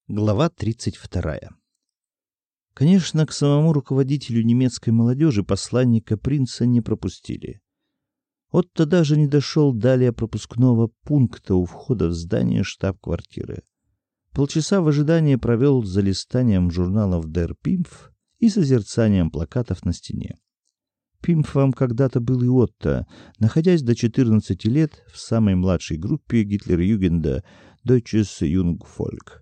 Глава 32. Конечно, к самому руководителю немецкой молодежи посланника принца не пропустили. Отто даже не дошел далее пропускного пункта у входа в здание штаб-квартиры. Полчаса в ожидании провел за листанием журналов Der Pimpf и созерцанием плакатов на стене. Пимфом когда-то был и Отто, находясь до 14 лет в самой младшей группе Гитлер-Югенда Deutsches Jungvolk.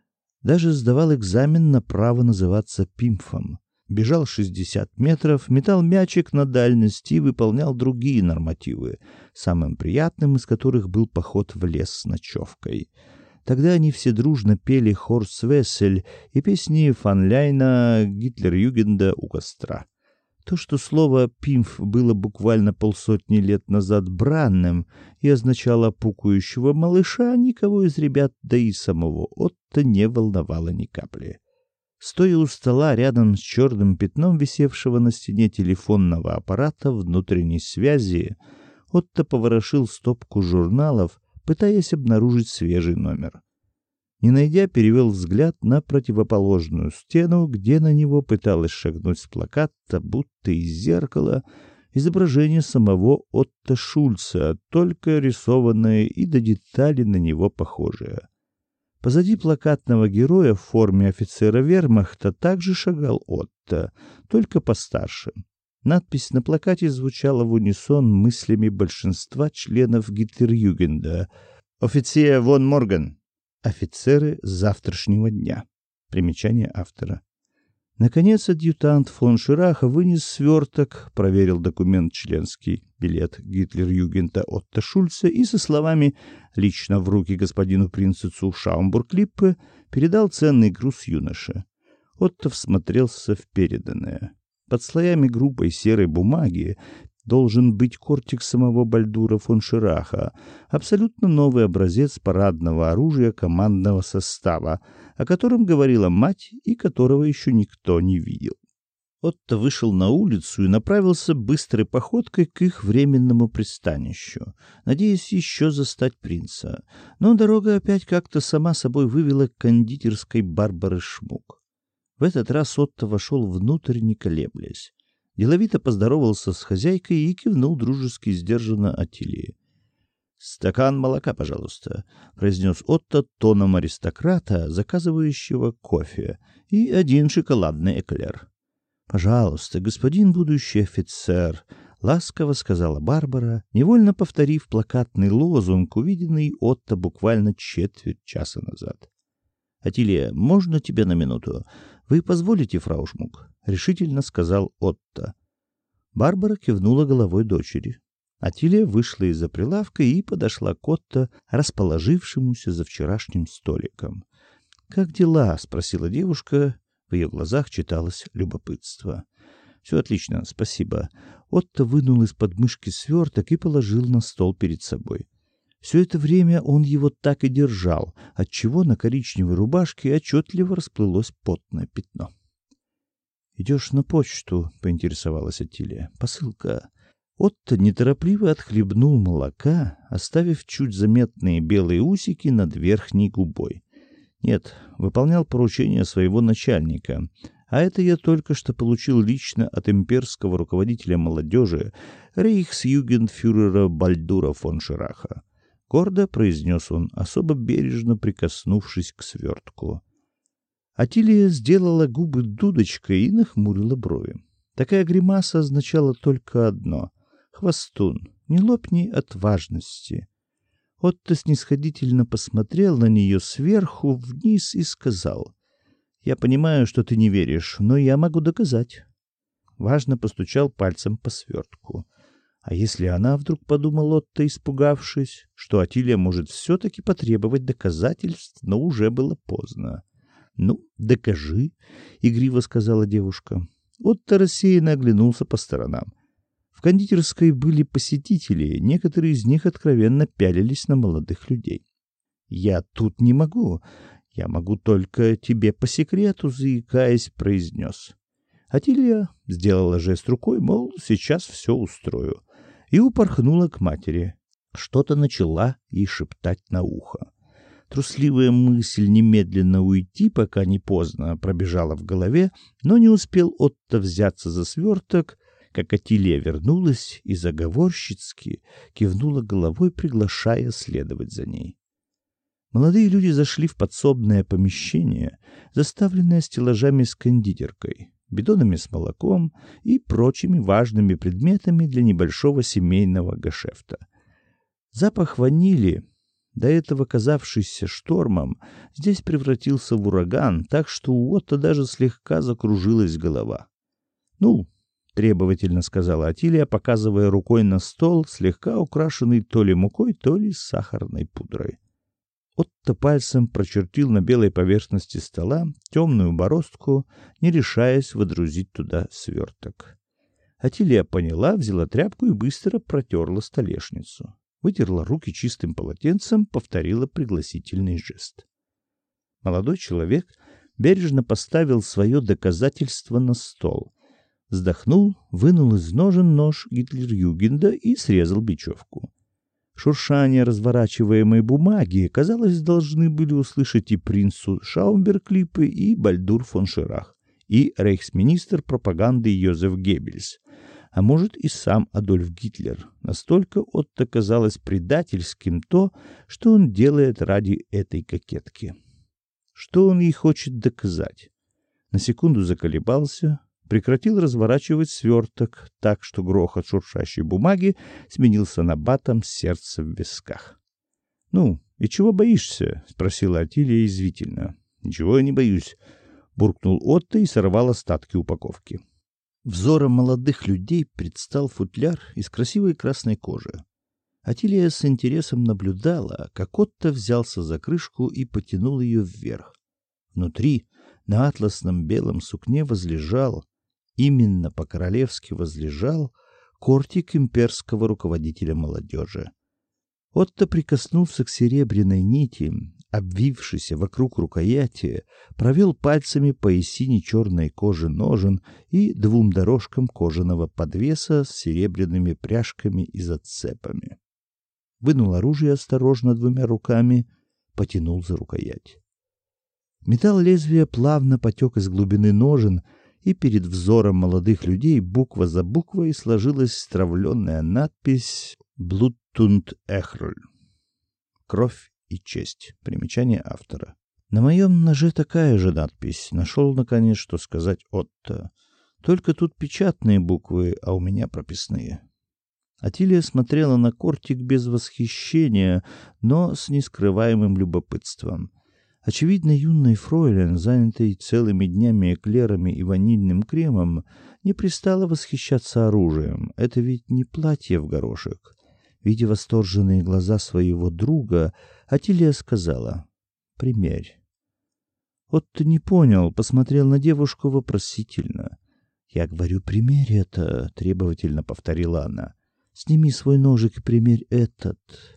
Даже сдавал экзамен на право называться пимфом. Бежал 60 метров, метал мячик на дальность и выполнял другие нормативы, самым приятным из которых был поход в лес с ночевкой. Тогда они все дружно пели «Хорст Вессель» и песни фон Ляйна Гитлер-Югенда у костра. То, что слово «пимф» было буквально полсотни лет назад бранным и означало пукающего малыша, никого из ребят, да и самого Отто, не волновало ни капли. Стоя у стола рядом с черным пятном висевшего на стене телефонного аппарата внутренней связи, Отто поворошил стопку журналов, пытаясь обнаружить свежий номер. Не найдя, перевел взгляд на противоположную стену, где на него пыталась шагнуть с плаката, будто из зеркала, изображение самого Отто Шульца, только рисованное и до деталей на него похожее. Позади плакатного героя в форме офицера вермахта также шагал Отто, только постарше. Надпись на плакате звучала в унисон мыслями большинства членов Гитлер-Югенда: «Офицер фон Морген». Офицеры завтрашнего дня. Примечание автора. Наконец адъютант фон Шираха вынес сверток, проверил документ, членский билет Гитлер-Югенда Отто Шульца и со словами «лично в руки господину принцу Шаумбург-Липпе» передал ценный груз юноше. Отто всмотрелся в переданное. Под слоями грубой серой бумаги должен быть кортик самого Бальдура фон Шираха, абсолютно новый образец парадного оружия командного состава, о котором говорила мать и которого еще никто не видел. Отто вышел на улицу и направился быстрой походкой к их временному пристанищу, надеясь еще застать принца. Но дорога опять как-то сама собой вывела к кондитерской Барбары Шмук. В этот раз Отто вошел внутрь, не колеблясь. Деловито поздоровался с хозяйкой и кивнул дружески сдержанно Атилии. «Стакан молока, пожалуйста», — произнес Отто тоном аристократа, заказывающего кофе, и один шоколадный эклер. «Пожалуйста, господин будущий офицер», — ласково сказала Барбара, невольно повторив плакатный лозунг, увиденный Отто буквально четверть часа назад. «Атилия, можно тебя на минуту? Вы позволите, фрау Шмук?» — решительно сказал Отто. Барбара кивнула головой дочери. Атилия вышла из-за прилавка и подошла к Отто, расположившемуся за вчерашним столиком. «Как дела?» — спросила девушка. В ее глазах читалось любопытство. «Все отлично, спасибо». Отто вынул из подмышки сверток и положил на стол перед собой. Все это время он его так и держал, отчего на коричневой рубашке отчетливо расплылось потное пятно. «Идешь на почту?» — поинтересовалась Атилия. «Посылка». Отто неторопливо отхлебнул молока, оставив чуть заметные белые усики над верхней губой. «Нет, выполнял поручение своего начальника, а это я только что получил лично от имперского руководителя молодежи рейхсюгендфюрера Бальдура фон Шираха». Гордо произнес он, особо бережно прикоснувшись к свертку. Атилия сделала губы дудочкой и нахмурила брови. Такая гримаса означала только одно — хвостун, не лопни от важности. Отто снисходительно посмотрел на нее сверху вниз и сказал: «Я понимаю, что ты не веришь, но я могу доказать». Важно постучал пальцем по свертку. А если она вдруг, подумал Отто, испугавшись, что Атилия может все-таки потребовать доказательств, но уже было поздно. «Ну, докажи», — игриво сказала девушка. Отто рассеянно оглянулся по сторонам. В кондитерской были посетители, некоторые из них откровенно пялились на молодых людей. «Я тут не могу. Я могу только тебе по секрету», — заикаясь, произнес. Атилия сделала жест рукой, мол, сейчас все устрою, и упорхнула к матери. Что-то начала ей шептать на ухо. Трусливая мысль немедленно уйти, пока не поздно, пробежала в голове, но не успел Отто взяться за сверток, как Атилия вернулась и заговорщицки кивнула головой, приглашая следовать за ней. Молодые люди зашли в подсобное помещение, заставленное стеллажами с кондитеркой, бидонами с молоком и прочими важными предметами для небольшого семейного гешефта. Запах ванили, до этого казавшийся штормом, здесь превратился в ураган, так что у Отто даже слегка закружилась голова. «Ну», — требовательно сказала Атилия, показывая рукой на стол, слегка украшенный то ли мукой, то ли сахарной пудрой. Отто пальцем прочертил на белой поверхности стола темную бороздку, не решаясь водрузить туда сверток. Атилия поняла, взяла тряпку и быстро протерла столешницу. Вытерла руки чистым полотенцем, повторила пригласительный жест. Молодой человек бережно поставил свое доказательство на стол. Вздохнул, вынул из ножен нож Гитлер-Югенда и срезал бечевку. Шуршание разворачиваемой бумаги, казалось, должны были услышать и принцу Шаумберг-Липпе, и Бальдур фон Ширах, и рейхсминистр пропаганды Йозеф Геббельс, а может и сам Адольф Гитлер. Настолько Отто казалось предательским то, что он делает ради этой кокетки. Что он ей хочет доказать? На секунду заколебался, прекратил разворачивать сверток так, что грохот шуршащей бумаги сменился набатом сердца в висках. — Ну, и чего боишься? — спросила Атилия язвительно. — Ничего я не боюсь, — буркнул Отто и сорвал остатки упаковки. Взором молодых людей предстал футляр из красивой красной кожи. Атилия с интересом наблюдала, как Отто взялся за крышку и потянул ее вверх. Внутри, на атласном белом сукне, возлежал, именно по-королевски возлежал, кортик имперского руководителя молодежи. Отто прикоснулся к серебряной нити, обвившейся вокруг рукояти, провел пальцами по осине черной кожи ножен и двум дорожкам кожаного подвеса с серебряными пряжками и зацепами. Вынул оружие осторожно двумя руками, потянул за рукоять. Металл лезвия плавно потек из глубины ножен, и перед взором молодых людей буква за буквой сложилась стравленная надпись «Blut und Ehre» — «Кровь и честь». Примечание автора. На моем ноже такая же надпись. Нашел, наконец, что сказать Отто. Только тут печатные буквы, а у меня прописные. Атилия смотрела на кортик без восхищения, но с нескрываемым любопытством. Очевидно, юный фройлен, занятый целыми днями эклерами и ванильным кремом, не пристало восхищаться оружием. Это ведь не платье в горошек. Видя восторженные глаза своего друга, Атилия сказала: «Примерь». Отто не понял, посмотрел на девушку вопросительно. «Я говорю, примерь это», — требовательно повторила она. «Сними свой ножик и примерь этот».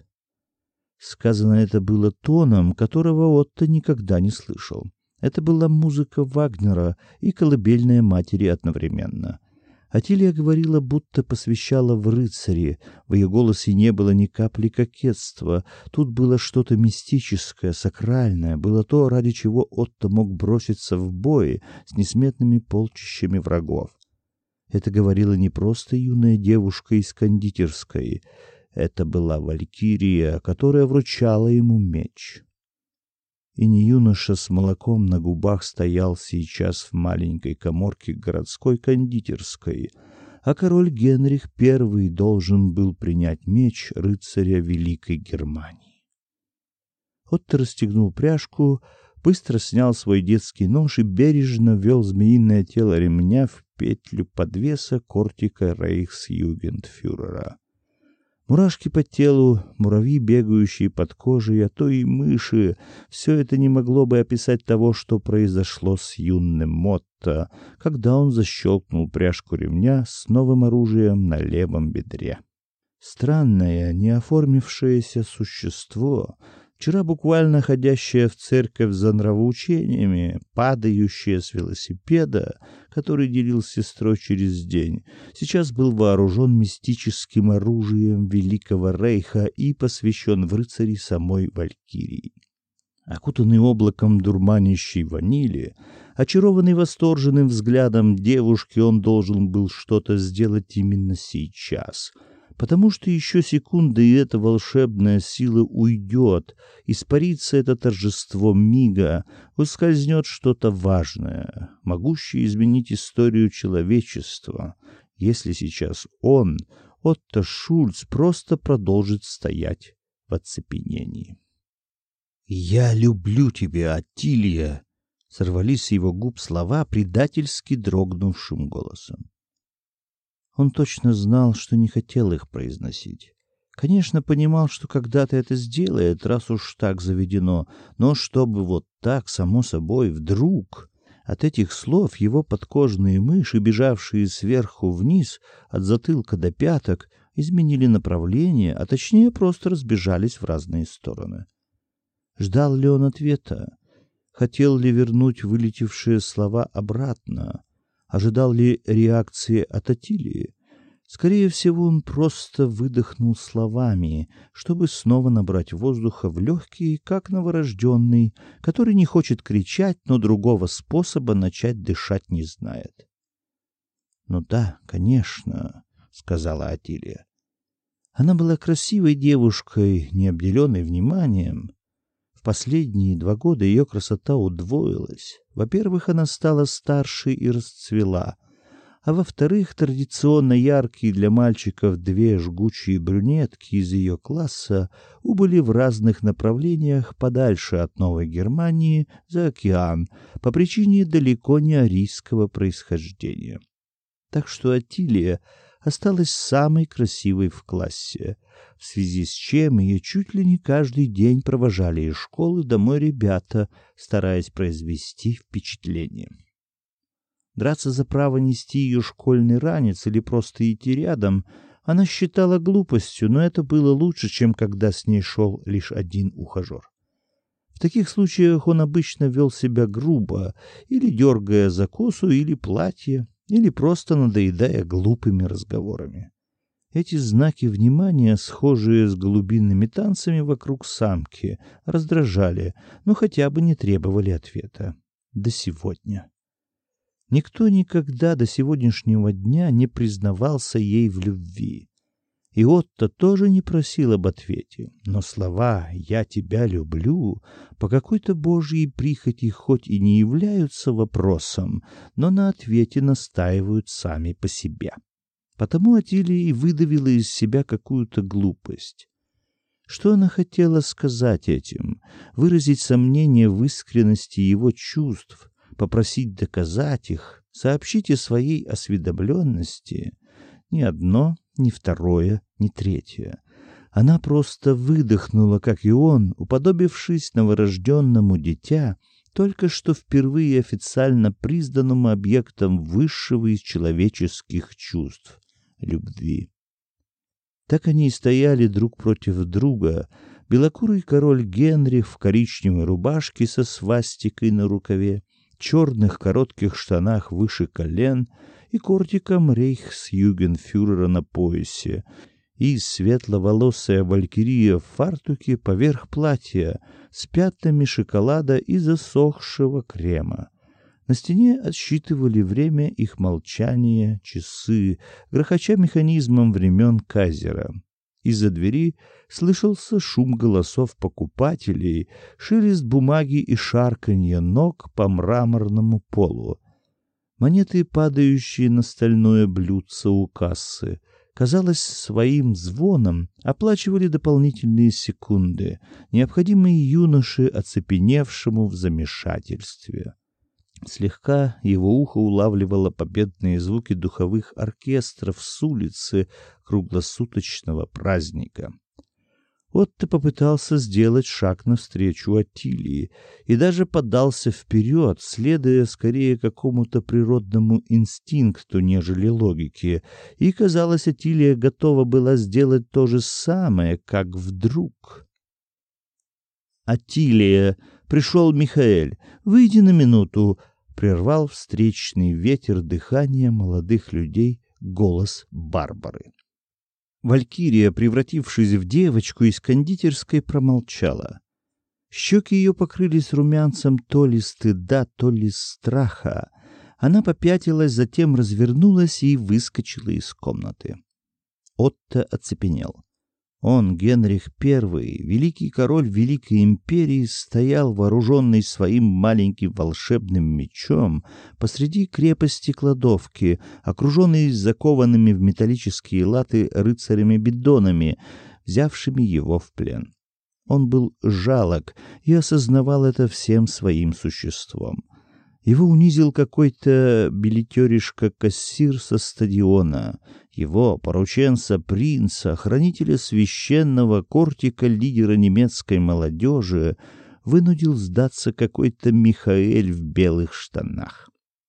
Сказано это было тоном, которого Отто никогда не слышал. Это была музыка Вагнера и колыбельная матери одновременно. Атилия говорила, будто посвящала в рыцари. В ее голосе не было ни капли кокетства. Тут было что-то мистическое, сакральное. Было то, ради чего Отто мог броситься в бой с несметными полчищами врагов. Это говорила не просто юная девушка из кондитерской. Это была валькирия, которая вручала ему меч. И не юноша с молоком на губах стоял сейчас в маленькой каморке городской кондитерской, а король Генрих I должен был принять меч рыцаря Великой Германии. Отто расстегнул пряжку, быстро снял свой детский нож и бережно ввел змеиное тело ремня в петлю подвеса кортика рейхсюгендфюрера. Мурашки по телу, муравьи, бегающие под кожей, а то и мыши — все это не могло бы описать того, что произошло с юным Мотто, когда он защелкнул пряжку ремня с новым оружием на левом бедре. Странное, неоформившееся существо, вчера буквально ходящее в церковь за нравоучениями, падающее с велосипеда, который делил с сестрой через день, сейчас был вооружен мистическим оружием Великого Рейха и посвящен в рыцари самой Валькирии. Окутанный облаком дурманящей ванили, очарованный восторженным взглядом девушки, он должен был что-то сделать именно сейчас, потому что еще секунда, и эта волшебная сила уйдет, испарится это торжество мига, ускользнет что-то важное, могущее изменить историю человечества, если сейчас он, Отто Шульц, просто продолжит стоять в оцепенении. «Я люблю тебя, Аттилия!» — сорвались с его губ слова предательски дрогнувшим голосом. Он точно знал, что не хотел их произносить. Конечно, понимал, что когда-то это сделает, раз уж так заведено, но чтобы вот так, само собой, вдруг... От этих слов его подкожные мыши, бежавшие сверху вниз, от затылка до пяток, изменили направление, а точнее просто разбежались в разные стороны. Ждал ли он ответа? Хотел ли вернуть вылетевшие слова обратно? Ожидал ли реакции от Аттилии? Скорее всего, он просто выдохнул словами, чтобы снова набрать воздуха в легкие, как новорожденный, который не хочет кричать, но другого способа начать дышать не знает. «Ну да, конечно», — сказала Аттилия. Она была красивой девушкой, не обделенной вниманием. В последние 2 года ее красота удвоилась. Во-первых, она стала старше и расцвела, а во-вторых, традиционно яркие для мальчиков 2 жгучие брюнетки из ее класса убыли в разных направлениях подальше от Новой Германии за океан по причине далеко не арийского происхождения. Так что Аттилия осталась самой красивой в классе, в связи с чем ее чуть ли не каждый день провожали из школы домой ребята, стараясь произвести впечатление. Драться за право нести ее школьный ранец или просто идти рядом она считала глупостью, но это было лучше, чем когда с ней шел лишь один ухажер. В таких случаях он обычно вел себя грубо, или дергая за косу или платье, или просто надоедая глупыми разговорами. Эти знаки внимания, схожие с голубиными танцами вокруг самки, раздражали, но хотя бы не требовали ответа. До сегодня. Никто никогда до сегодняшнего дня не признавался ей в любви. И Отто тоже не просил об ответе, но слова «я тебя люблю» по какой-то божьей прихоти хоть и не являются вопросом, но на ответе настаивают сами по себе. Потому Аттилия и выдавила из себя какую-то глупость. Что она хотела сказать этим? Выразить сомнение в искренности его чувств, попросить доказать их, сообщить о своей осведомленности? Ни одно, ни второе, ни третье. Она просто выдохнула, как и он, уподобившись новорожденному дитя, только что впервые официально признанному объектом высшего из человеческих чувств — любви. Так они и стояли друг против друга, белокурый король Генрих в коричневой рубашке со свастикой на рукаве, черных коротких штанах выше колен и кортиком рейхсюгенфюрера на поясе, и светловолосая валькирия в фартуке поверх платья с пятнами шоколада и засохшего крема. На стене отсчитывали время их молчания часы, грохоча механизмом времен Кайзера. Из-за двери слышался шум голосов покупателей, шелест бумаги и шарканье ног по мраморному полу. Монеты, падающие на стальное блюдце у кассы, казалось, своим звоном оплачивали дополнительные секунды, необходимые юноше, оцепеневшему в замешательстве. Слегка его ухо улавливало победные звуки духовых оркестров с улицы круглосуточного праздника. Отто попытался сделать шаг навстречу Аттилии и даже подался вперед, следуя скорее какому-то природному инстинкту, нежели логике, и, казалось, Аттилия готова была сделать то же самое, как вдруг... «Аттилия, пришел Михаэль, выйди на минуту!» — прервал встречный ветер дыхания молодых людей голос Барбары. Валькирия, превратившись в девочку из кондитерской, промолчала. Щеки ее покрылись румянцем то ли стыда, то ли страха. Она попятилась, затем развернулась и выскочила из комнаты. Отто оцепенел. Он, Генрих I, великий король Великой империи, стоял, вооруженный своим маленьким волшебным мечом, посреди крепости-кладовки, окруженный закованными в металлические латы рыцарями-бидонами, взявшими его в плен. Он был жалок и осознавал это всем своим существом. Его унизил какой-то билетеришка-кассир со стадиона. Его, порученца принца, хранителя священного кортика, лидера немецкой молодежи, вынудил сдаться какой-то Михаэль в белых штанах.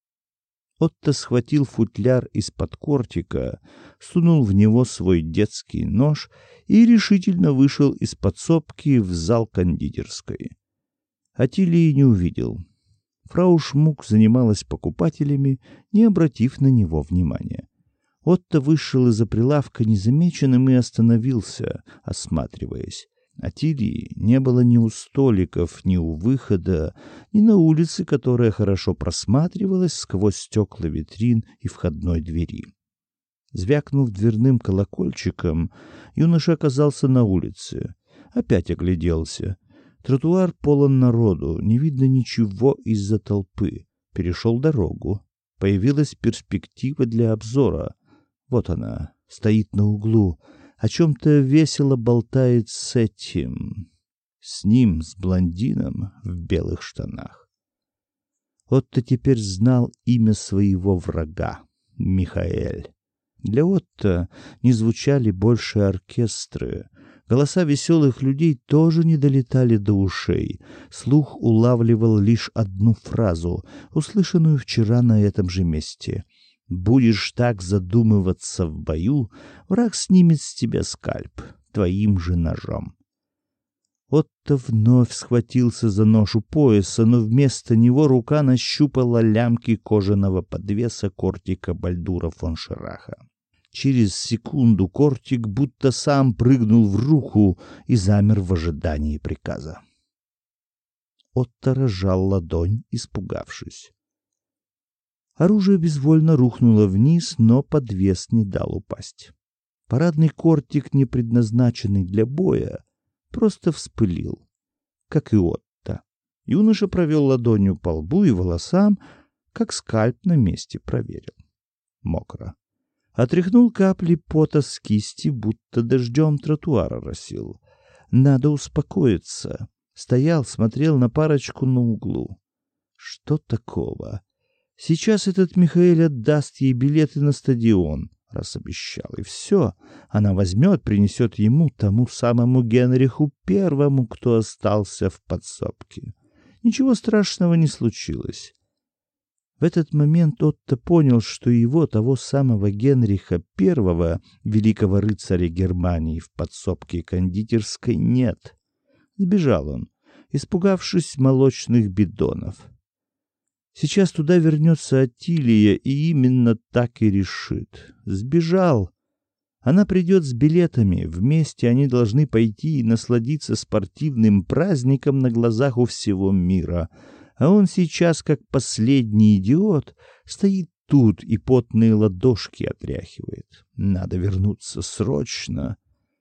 Отто схватил футляр из-под кортика, сунул в него свой детский нож и решительно вышел из подсобки в зал кондитерской. Атилии не увидел. Фрау Шмук занималась покупателями, не обратив на него внимания. Отто вышел из-за прилавка незамеченным и остановился, осматриваясь. Атилии не было ни у столиков, ни у выхода, ни на улице, которая хорошо просматривалась сквозь стекла витрин и входной двери. Звякнув дверным колокольчиком, юноша оказался на улице. Опять огляделся. Тротуар полон народу, не видно ничего из-за толпы. Перешел дорогу. Появилась перспектива для обзора. Вот она, стоит на углу, о чем-то весело болтает с этим. С ним, с блондином в белых штанах. Отто теперь знал имя своего врага — Михаэль. Для Отто не звучали больше оркестры. Голоса веселых людей тоже не долетали до ушей. Слух улавливал лишь одну фразу, услышанную вчера на этом же месте. «Будешь так задумываться в бою, враг снимет с тебя скальп твоим же ножом». Отто вновь схватился за нож у пояса, но вместо него рука нащупала лямки кожаного подвеса кортика Бальдура фон Шираха. Через секунду кортик будто сам прыгнул в руку и замер в ожидании приказа. Отто разжал ладонь, испугавшись. Оружие безвольно рухнуло вниз, но подвес не дал упасть. Парадный кортик, не предназначенный для боя, просто вспылил, как и Отто. Юноша провел ладонью по лбу и волосам, как скальп на месте проверил. Мокро. Отряхнул капли пота с кисти, будто дождем тротуар оросил. Надо успокоиться. Стоял, смотрел на парочку на углу. Что такого? Сейчас этот Михаэль отдаст ей билеты на стадион, раз обещал, и все. Она возьмет, принесет ему, тому самому Генриху Первому, кто остался в подсобке. Ничего страшного не случилось. В этот момент Отто понял, что его, того самого Генриха I, великого рыцаря Германии, в подсобке кондитерской нет. Сбежал он, испугавшись молочных бидонов. Сейчас туда вернется Атилия, и именно так и решит. Сбежал. Она придет с билетами. Вместе они должны пойти и насладиться спортивным праздником на глазах у всего мира. А он сейчас, как последний идиот, стоит тут и потные ладошки отряхивает. Надо вернуться срочно.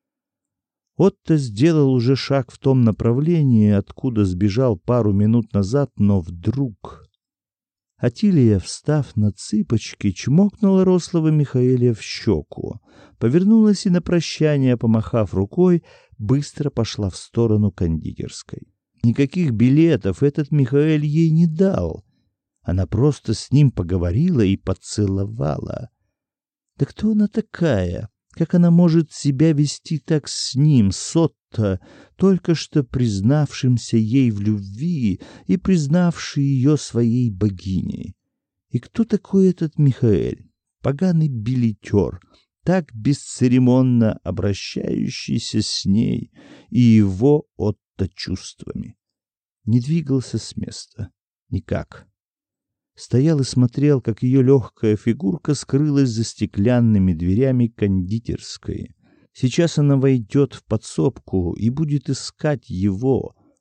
Отто сделал уже шаг в том направлении, откуда сбежал пару минут назад, но вдруг... Атилия, встав на цыпочки, чмокнула рослого Михаэля в щеку, повернулась и на прощание, помахав рукой, быстро пошла в сторону кондитерской. Никаких билетов этот Михаэль ей не дал. Она просто с ним поговорила и поцеловала. Да кто она такая? Как она может себя вести так с ним, с Отто, только что признавшимся ей в любви и признавший ее своей богиней? И кто такой этот Михаэль? Поганый билетер, так бесцеремонно обращающийся с ней и его Отто чувствами. Не двигался с места. Никак. Стоял и смотрел, как ее легкая фигурка скрылась за стеклянными дверями кондитерской. Сейчас она войдет в подсобку и будет искать его,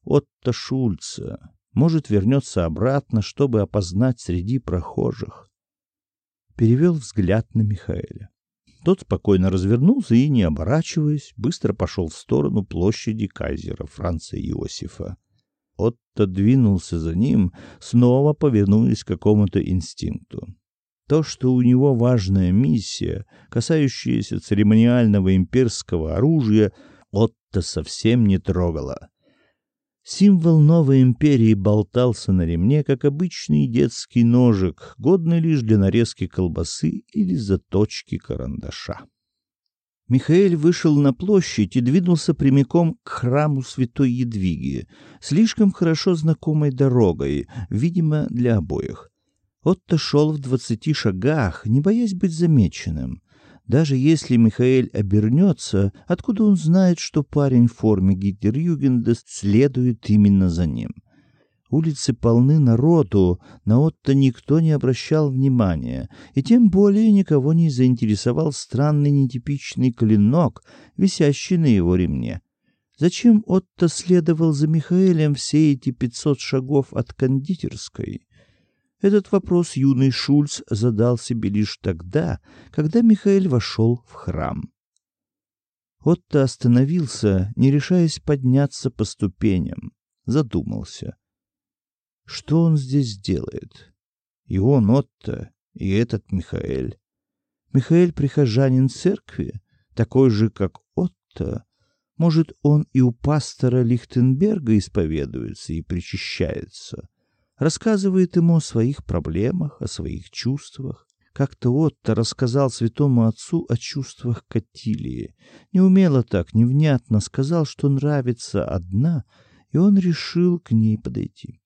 Отто Шульца. Может, вернется обратно, чтобы опознать среди прохожих. Перевел взгляд на Михаэля. Тот спокойно развернулся и, не оборачиваясь, быстро пошел в сторону площади кайзера Франца Иосифа. Отто двинулся за ним, снова повинуясь какому-то инстинкту. То, что у него важная миссия, касающаяся церемониального имперского оружия, Отто совсем не трогало. Символ новой империи болтался на ремне, как обычный детский ножик, годный лишь для нарезки колбасы или заточки карандаша. Михаэль вышел на площадь и двинулся прямиком к храму святой Едвиги, слишком хорошо знакомой дорогой, видимо, для обоих. Отто шел в 20 шагах, не боясь быть замеченным. Даже если Михаэль обернется, откуда он знает, что парень в форме Гитлер-Югенда следует именно за ним? Улицы полны народу, на Отто никто не обращал внимания, и тем более никого не заинтересовал странный нетипичный клинок, висящий на его ремне. Зачем Отто следовал за Михаэлем все эти 500 шагов от кондитерской? Этот вопрос юный Шульц задал себе лишь тогда, когда Михаэль вошел в храм. Отто остановился, не решаясь подняться по ступеням, задумался. Что он здесь делает? И он, Отто, и этот Михаэль. Михаэль прихожанин церкви, такой же, как Отто. Может, он и у пастора Лихтенберга исповедуется и причащается. Рассказывает ему о своих проблемах, о своих чувствах. Как-то Отто рассказал святому отцу о чувствах к Аттилии. Неумело так, невнятно сказал, что нравится одна, и он решил к ней подойти.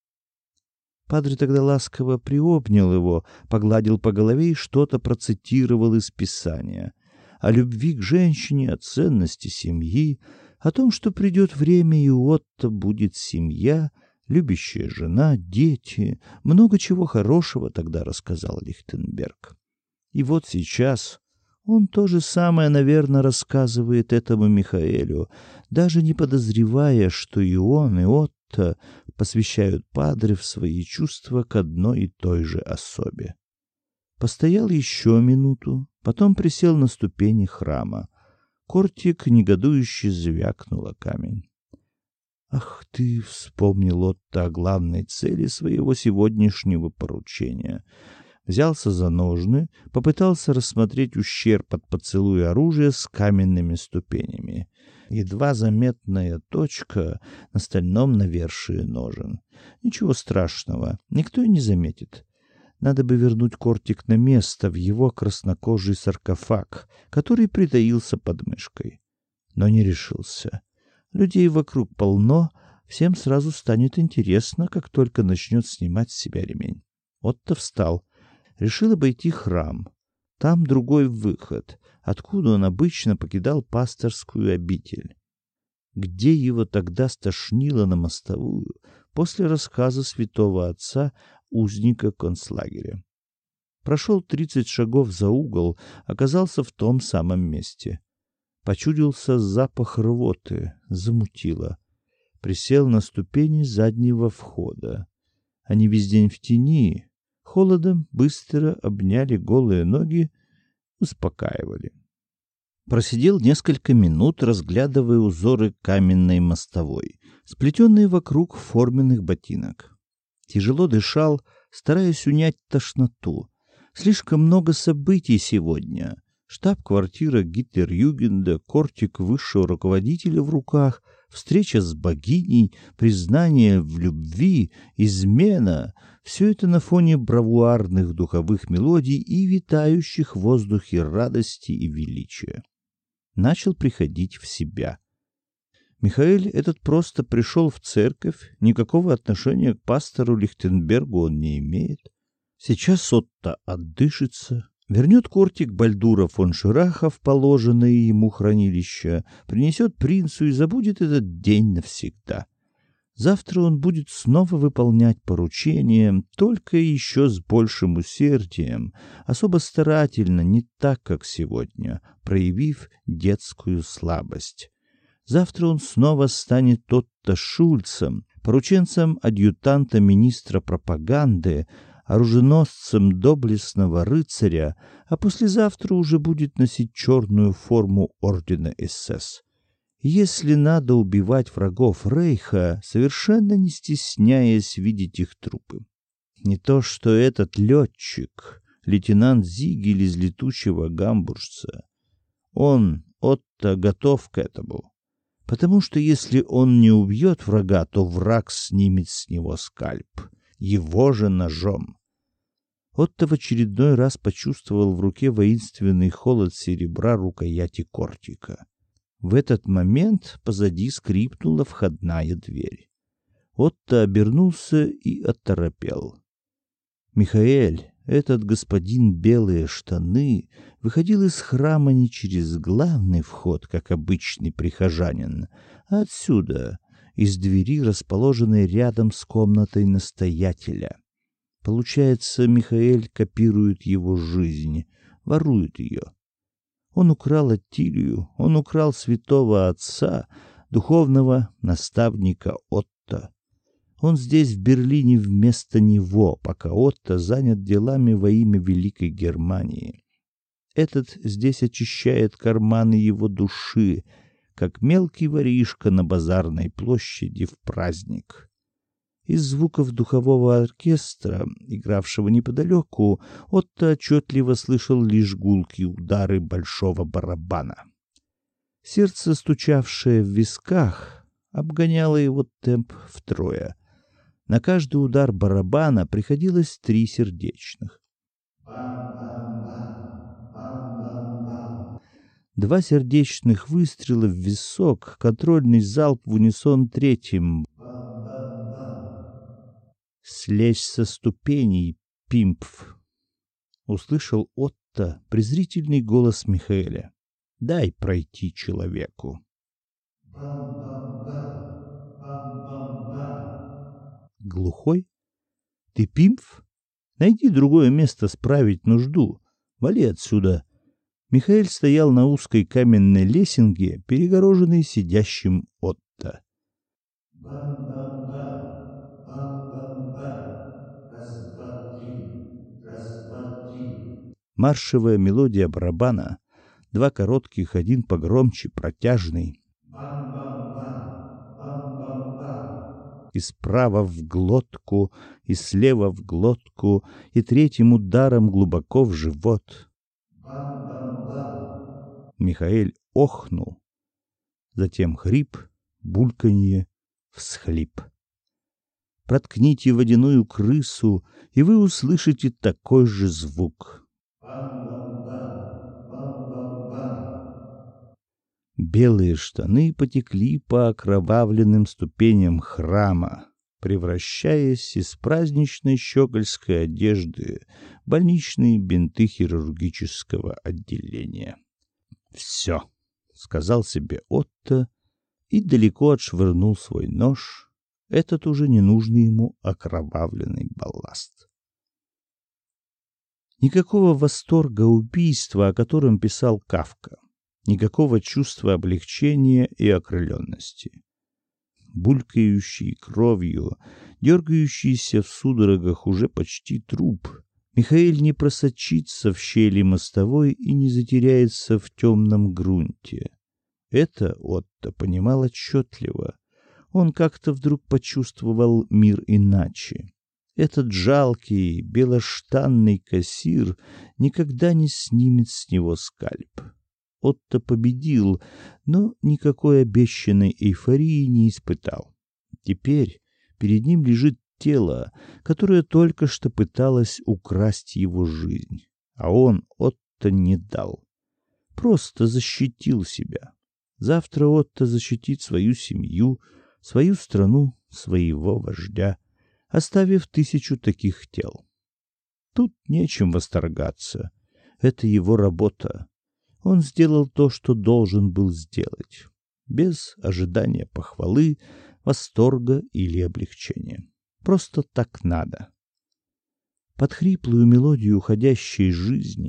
Падре тогда ласково приобнял его, погладил по голове и что-то процитировал из Писания. О любви к женщине, о ценности семьи, о том, что придет время, и у Отто будет семья, любящая жена, дети, много чего хорошего тогда рассказал Лихтенберг. И вот сейчас он то же самое, наверное, рассказывает этому Михаэлю, даже не подозревая, что и он, и Отто посвящают Падре в свои чувства к одной и той же особе. Постоял еще минуту, потом присел на ступени храма. Кортик негодующе звякнул о камень. «Ах ты!» — вспомнил Отто о главной цели своего сегодняшнего поручения. Взялся за ножны, попытался рассмотреть ущерб от поцелуя оружия с каменными ступенями. Едва заметная точка на стальном навершии ножен. Ничего страшного, никто и не заметит. Надо бы вернуть Кортик на место в его краснокожий саркофаг, который притаился под мышкой. Но не решился. Людей вокруг полно, всем сразу станет интересно, как только начнет снимать с себя ремень. Отто встал. Решил обойти храм. Там другой выход, откуда он обычно покидал пасторскую обитель. Где его тогда стошнило на мостовую после рассказа святого отца узника концлагеря. Прошел 30 шагов за угол, оказался в том самом месте. Почудился запах рвоты, замутило. Присел на ступени заднего входа. Они весь день в тени, холодом быстро обняли голые ноги, успокаивали. Просидел несколько минут, разглядывая узоры каменной мостовой, сплетенные вокруг форменных ботинок. Тяжело дышал, стараясь унять тошноту. Слишком много событий сегодня. Штаб-квартира Гитлер-Югенда, Кортик высшего руководителя в руках, встреча с богиней, признание в любви, измена — все это на фоне бравуарных духовых мелодий и витающих в воздухе радости и величия. Начал приходить в себя. Михаэль этот просто пришел в церковь, никакого отношения к пастору Лихтенбергу он не имеет. Сейчас Отто отдышится, вернет Кортик Бальдура фон Шираха в положенное ему хранилище, принесет принцу и забудет этот день навсегда. Завтра он будет снова выполнять поручения, только еще с большим усердием, особо старательно, не так, как сегодня, проявив детскую слабость. Завтра он снова станет Отто Шульцем, порученцем адъютанта министра пропаганды, оруженосцем доблестного рыцаря, а послезавтра уже будет носить черную форму ордена СС. Если надо убивать врагов Рейха, совершенно не стесняясь видеть их трупы. Не то что этот летчик, лейтенант Зигель из летучего гамбуржца. Он, Отто, готов к этому. Потому что если он не убьет врага, то враг снимет с него скальп, его же ножом. Отто в очередной раз почувствовал в руке воинственный холод серебра рукояти кортика. В этот момент позади скрипнула входная дверь. Отто обернулся и оторопел. Михаэль, этот господин белые штаны, выходил из храма не через главный вход, как обычный прихожанин, а отсюда, из двери, расположенной рядом с комнатой настоятеля. Получается, Михаэль копирует его жизнь, ворует ее. Он украл Аттилию, он украл святого отца, духовного наставника Отто. Он здесь, в Берлине, вместо него, пока Отто занят делами во имя Великой Германии. Этот здесь очищает карманы его души, как мелкий воришка на базарной площади в праздник. Из звуков духового оркестра, игравшего неподалеку, Отто отчетливо слышал лишь гулкие удары большого барабана. Сердце, стучавшее в висках, обгоняло его темп втрое. На каждый удар барабана приходилось 3 сердечных. Бам-бам-бам, бам-бам-бам. 2 сердечных выстрела в висок, контрольный залп в унисон третьим. Бам-бам-бам. «Слезь со ступеней, пимпф!» — услышал Отто презрительный голос Михаэля. «Дай пройти человеку!» Бам-бам-бам, бам-бам-бам. «Глухой? Ты пимпф? Найди другое место справить нужду. Вали отсюда!» Михаэль стоял на узкой каменной лесенке, перегороженной сидящим Отто. Бам-бам-бам, бам-бам-бам. Раз, два, три, раз, два, три. Маршевая мелодия барабана, 2 коротких, один погромче, протяжный. Бам-бам-бам, бам-бам-бам. И справа в глотку, и слева в глотку, и третьим ударом глубоко в живот. Бам-бам-бам. Михаэль охнул, затем хрип, бульканье, всхлип. Проткните водяную крысу, и вы услышите такой же звук. Бам-бам-бам, бам-бам-бам. Белые штаны потекли по окровавленным ступеням храма, превращаясь из праздничной щегольской одежды в больничные бинты хирургического отделения. «Все», — сказал себе Отто и далеко отшвырнул свой нож, этот уже ненужный ему окровавленный балласт. Никакого восторга убийства, о котором писал Кафка. Никакого чувства облегчения и окрыленности. Булькающий кровью, дергающийся в судорогах уже почти труп, Михаэль не просочится в щели мостовой и не затеряется в темном грунте. Это Отто понимал отчетливо. Он как-то вдруг почувствовал мир иначе. Этот жалкий, белоштанный кассир никогда не снимет с него скальп. Отто победил, но никакой обещанной эйфории не испытал. Теперь перед ним лежит тело, которое только что пыталось украсть его жизнь. А он, Отто, не дал. Просто защитил себя. Завтра Отто защитит свою семью, свою страну, своего вождя, оставив 1000 таких тел. Тут нечем восторгаться. Это его работа. Он сделал то, что должен был сделать, без ожидания похвалы, восторга или облегчения. Просто так надо. Под хриплую мелодию уходящей жизни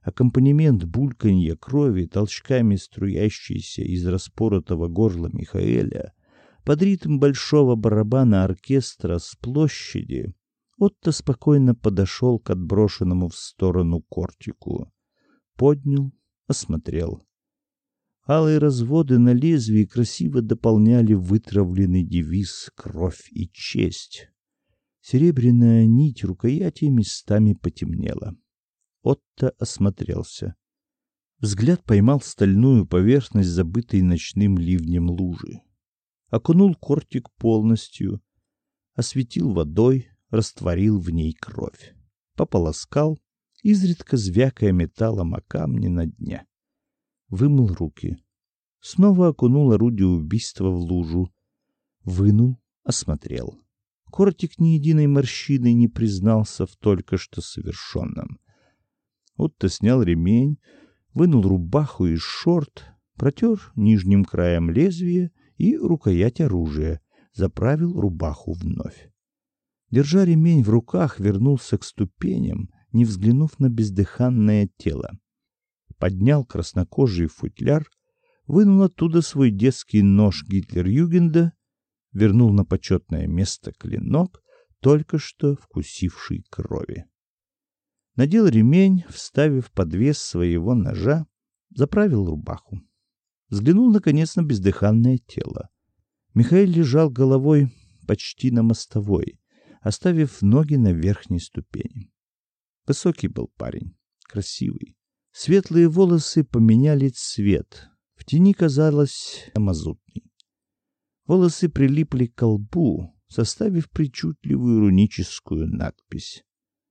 аккомпанемент бульканья крови, толчками струящейся из распоротого горла Михаэля, под ритм большого барабана оркестра с площади, Отто спокойно подошел к отброшенному в сторону кортику. Поднял, осмотрел. Алые разводы на лезвии красиво дополняли вытравленный девиз «Кровь и честь». Серебряная нить рукояти местами потемнела. Отто осмотрелся. Взгляд поймал стальную поверхность, забытой ночным ливнем лужи. Окунул кортик полностью, осветил водой, растворил в ней кровь. Пополоскал, изредка звякая металлом о камни на дне. Вымыл руки. Снова окунул орудие убийства в лужу. Вынул, осмотрел. Кортик ни единой морщины не признался в только что совершенном. Отто снял ремень, вынул рубаху из шорт, протер нижним краем лезвия и рукоять оружия, заправил рубаху вновь. Держа ремень в руках, вернулся к ступеням, не взглянув на бездыханное тело. Поднял краснокожий футляр, вынул оттуда свой детский нож Гитлер-Югенда, вернул на почетное место клинок, только что вкусивший крови. Надел ремень, вставив подвес своего ножа, заправил рубаху. Взглянул, наконец, на бездыханное тело. Михаил лежал головой почти на мостовой, оставив ноги на верхней ступени. Высокий был парень, красивый. Светлые волосы поменяли цвет. В тени казалось мазутный. Волосы прилипли к лбу, составив причудливую руническую надпись.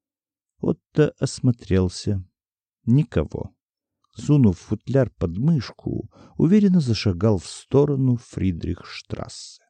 Отто осмотрелся. Никого. Сунув футляр под мышку, уверенно зашагал в сторону Фридрихштрассе.